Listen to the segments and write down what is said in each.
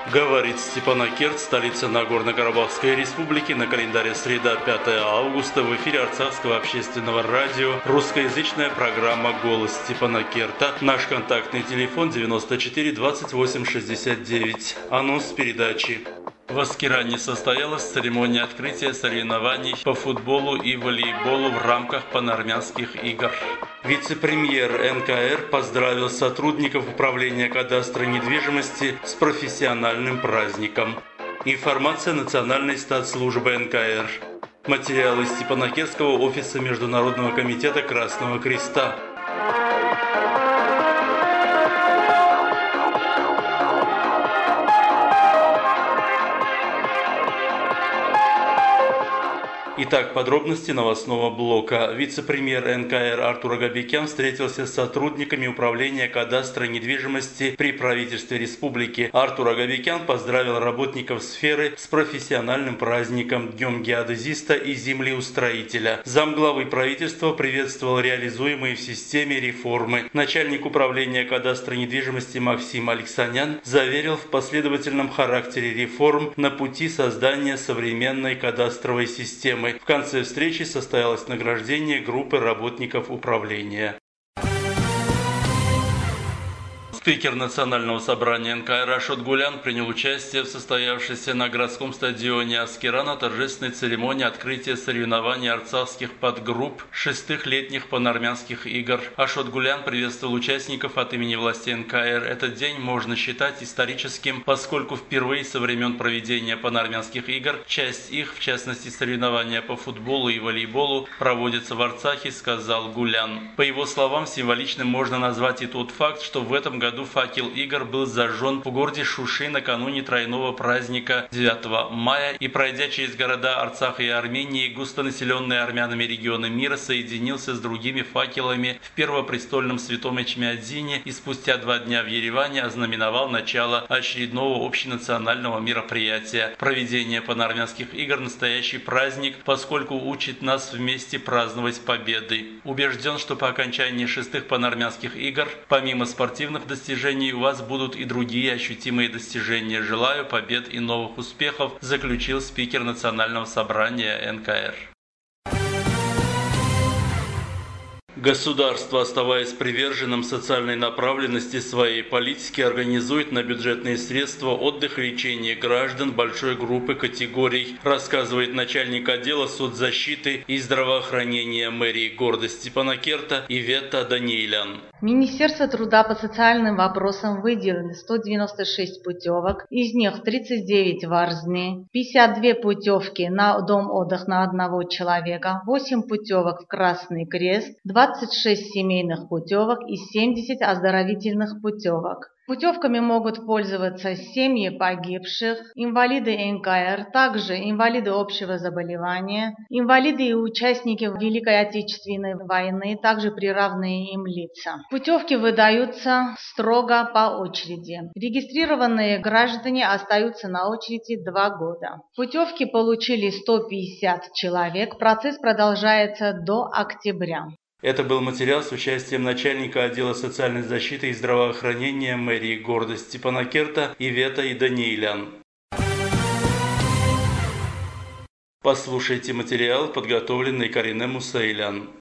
Говорит Степанакерт, столица Нагорно-Карабахской республики. На календаре среда, 5 августа. В эфире Арцахского общественного радио русскоязычная программа «Голос Степанакерта». Наш контактный телефон 94 28 69. Анонс передачи. В Аскеране состоялась церемония открытия соревнований по футболу и волейболу в рамках панармянских игр. Вице-премьер НКР поздравил сотрудников Управления кадастра недвижимости с профессиональным праздником. Информация Национальной статслужбы НКР. Материалы Степанакертского офиса Международного комитета Красного Креста. Итак, подробности новостного блока. Вице-премьер НКР Артур Агабекян встретился с сотрудниками Управления кадастра недвижимости при правительстве республики. Артур Агабекян поздравил работников сферы с профессиональным праздником Днем геодезиста и землеустроителя. Замглавы правительства приветствовал реализуемые в системе реформы. Начальник Управления кадастра недвижимости Максим Алексанян заверил в последовательном характере реформ на пути создания современной кадастровой системы. В конце встречи состоялось награждение группы работников управления. Спикер Национального собрания НКР Ашот Гулян принял участие в состоявшейся на городском стадионе Аскерана торжественной церемонии открытия соревнований арцахских подгрупп шестых летних панармянских игр. Ашот Гулян приветствовал участников от имени власти НКР. Этот день можно считать историческим, поскольку впервые со времен проведения панармянских игр часть их, в частности соревнования по футболу и волейболу, проводится в Арцахе, сказал Гулян. По его словам, символичным можно назвать и тот факт, что в этом году факел игр был зажжен в городе Шуши накануне тройного праздника 9 мая и, пройдя через города Арцаха и Армении, густонаселенные армянами регионы мира, соединился с другими факелами в Первопрестольном Святом Эчмиадзине и спустя 2 дня в Ереване ознаменовал начало очередного общенационального мероприятия. Проведение панармянских игр – настоящий праздник, поскольку учит нас вместе праздновать победы. Убежден, что по окончании шестых панармянских игр, помимо спортивных достижений, у вас будут и другие ощутимые достижения. Желаю побед и новых успехов, заключил спикер Национального собрания НКР. Государство, оставаясь приверженным социальной направленности своей политики, организует на бюджетные средства отдых и лечение граждан большой группы категорий, рассказывает начальник отдела соцзащиты и здравоохранения мэрии города Степанакерта Ивета Даниэлян. Министерство труда по социальным вопросам выделили 196 путевок, из них 39 в Арзне, 52 путевки на дом отдыха на одного человека, 8 путевок в Красный Крест, 26 семейных путевок и 70 оздоровительных путевок. Путевками могут пользоваться семьи погибших, инвалиды НКР, также инвалиды общего заболевания, инвалиды и участники Великой Отечественной войны, также приравные им лица. Путевки выдаются строго по очереди. Регистрированные граждане остаются на очереди 2 года. Путевки получили 150 человек. Процесс продолжается до октября. Это был материал с участием начальника отдела социальной защиты и здравоохранения мэрии города Степанакерта Ивета и Даниэлян. Послушайте материал, подготовленный Карине Мусаилян.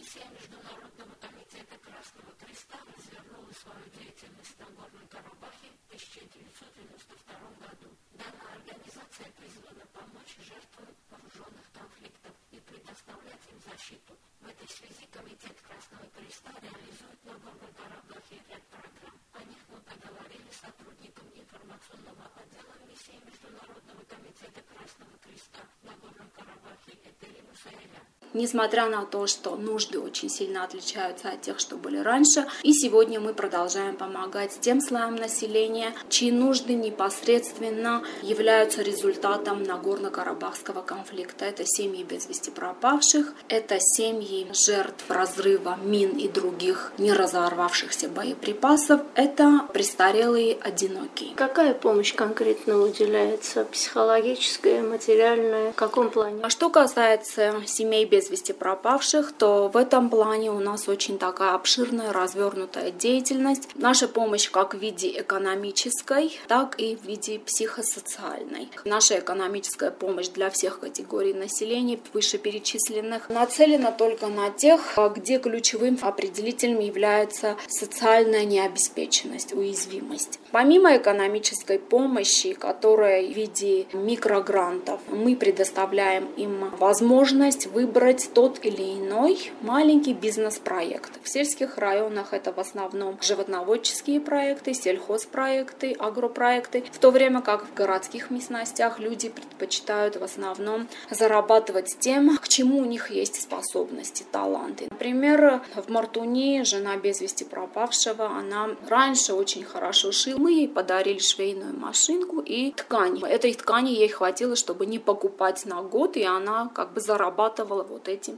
Несмотря на то, что нужды очень сильно отличаются от тех, что были раньше, и сегодня мы продолжаем помогать тем слоям населения, чьи нужды непосредственно являются результатом Нагорно-Карабахского конфликта. Это семьи без вести пропавших, это семьи жертв разрыва мин и других не разорвавшихся боеприпасов, это престарелые одинокие. Какая помощь конкретно уделяется? Психологическая, материальная? В каком плане? А что касается семей без без вести пропавших, то в этом плане у нас очень такая обширная, развернутая деятельность. Наша помощь как в виде экономической, так и в виде психосоциальной. Наша экономическая помощь для всех категорий населения, вышеперечисленных, нацелена только на тех, где ключевым определителем является социальная необеспеченность, уязвимость. Помимо экономической помощи, которая в виде микрогрантов, мы предоставляем им возможность выбрать тот или иной маленький бизнес-проект. В сельских районах это в основном животноводческие проекты, сельхозпроекты, агропроекты, в то время как в городских местностях люди предпочитают в основном зарабатывать тем, к чему у них есть способности, таланты. Например, в Мартуни жена без вести пропавшего, она раньше очень хорошо шила. Мы ей подарили швейную машинку и ткань. Этой ткани ей хватило, чтобы не покупать на год, и она как бы зарабатывала вот этим.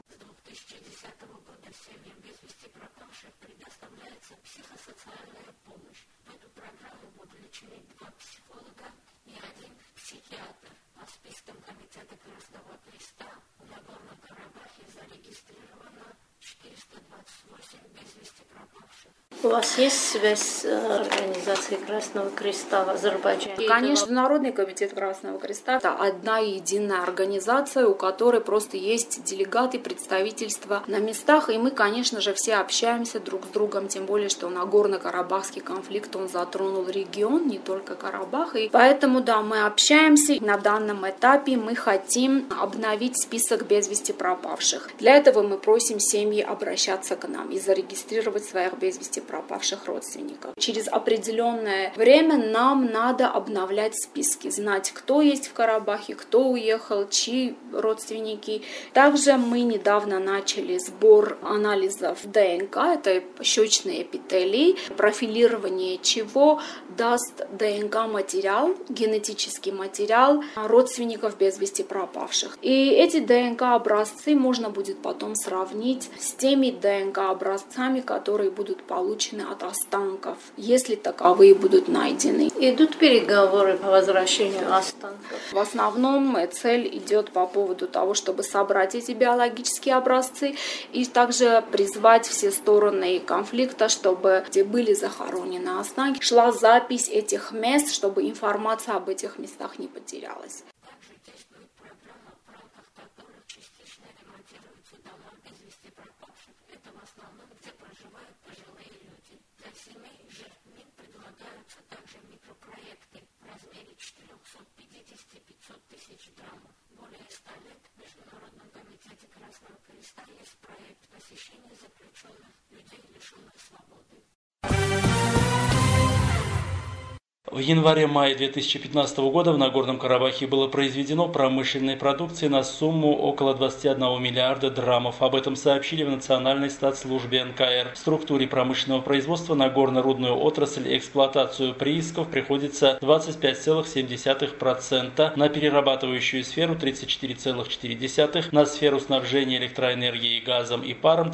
У вас есть связь с организацией Красного Креста в Азербайджане? Конечно, Международный комитет Красного Креста – это одна единая организация, у которой просто есть делегаты, представительства на местах, и мы, конечно же, все общаемся друг с другом, тем более, что Нагорно-Карабахский конфликт, он затронул регион, не только Карабах, и поэтому, да, мы общаемся. На данном этапе мы хотим обновить список без вести пропавших. Для этого мы просим семьи обращаться к нам и зарегистрировать своих без вести пропавших родственников. Через определенное время нам надо обновлять списки, знать, кто есть в Карабахе, кто уехал, чьи родственники. Также мы недавно начали сбор анализов ДНК, это щечные эпителии, профилирование чего даст ДНК-материал, генетический материал родственников без вести пропавших. И эти ДНК-образцы можно будет потом сравнить с теми ДНК-образцами, которые будут получены от останков, если таковые будут найдены. Идут переговоры по возвращению останков? В основном цель идет по поводу того, чтобы собрать эти биологические образцы и также призвать все стороны конфликта, чтобы где были захоронены останки, шла запись этих мест, чтобы информация об этих местах не потерялась. В январе-мае 2015 года в Нагорном Карабахе было произведено промышленной продукции на сумму около 21 миллиарда драмов. Об этом сообщили в Национальной статслужбе НКР. В структуре промышленного производства на горно-рудную отрасль и эксплуатацию приисков приходится 25,7%, на перерабатывающую сферу 34,4%, на сферу снабжения электроэнергией, газом и паром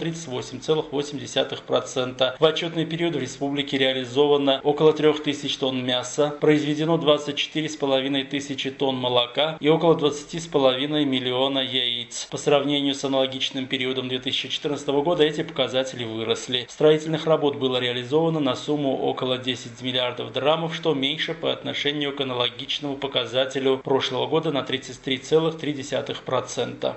38,8%. В отчетный период в республике реализовано около 3000 тонн мяса, произведено 24,5 тысячи тонн молока и около 20,5 миллиона яиц. По сравнению с аналогичным периодом 2014 года эти показатели выросли. Строительных работ было реализовано на сумму около 10 миллиардов драмов, что меньше по отношению к аналогичному показателю прошлого года на 33,3%.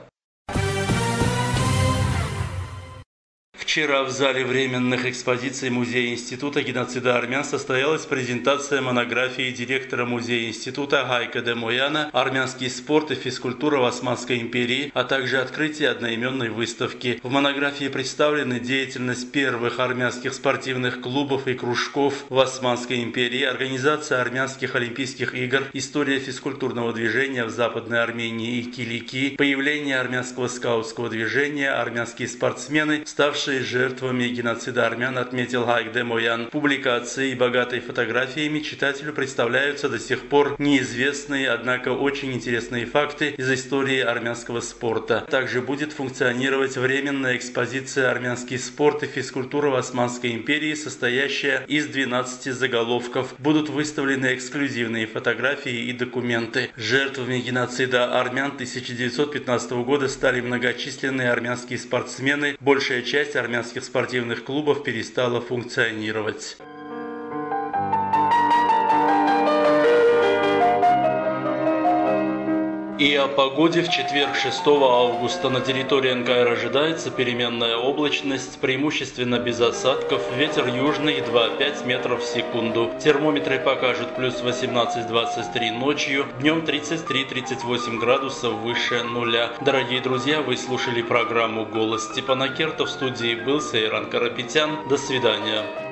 Вчера в зале временных экспозиций Музея Института геноцида армян состоялась презентация монографии директора Музея Института Гайка Демояна «Армянский спорт и физкультура в Османской империи», а также открытие одноименной выставки. В монографии представлены деятельность первых армянских спортивных клубов и кружков в Османской империи, организация армянских олимпийских игр, история физкультурного движения в Западной Армении и Киликии, появление армянского скаутского движения, армянские спортсмены, ставшие жертвами геноцида армян, отметил Хайк Демоян. Публикации и богатой фотографиями читателю представляются до сих пор неизвестные, однако очень интересные факты из истории армянского спорта. Также будет функционировать временная экспозиция «Армянский спорт и физкультура в Османской империи», состоящая из 12 заголовков. Будут выставлены эксклюзивные фотографии и документы. Жертвами геноцида армян 1915 года стали многочисленные армянские спортсмены. Большая часть армянских спортивных клубов перестала функционировать. И о погоде. В четверг, 6 августа, на территории НКР ожидается переменная облачность, преимущественно без осадков, ветер южный 2,5 метров в секунду. Термометры покажут плюс 18-23 ночью, днем 33-38 градусов выше нуля. Дорогие друзья, вы слушали программу «Голос Степана Керта». В студии был Сейран Карапетян. До свидания.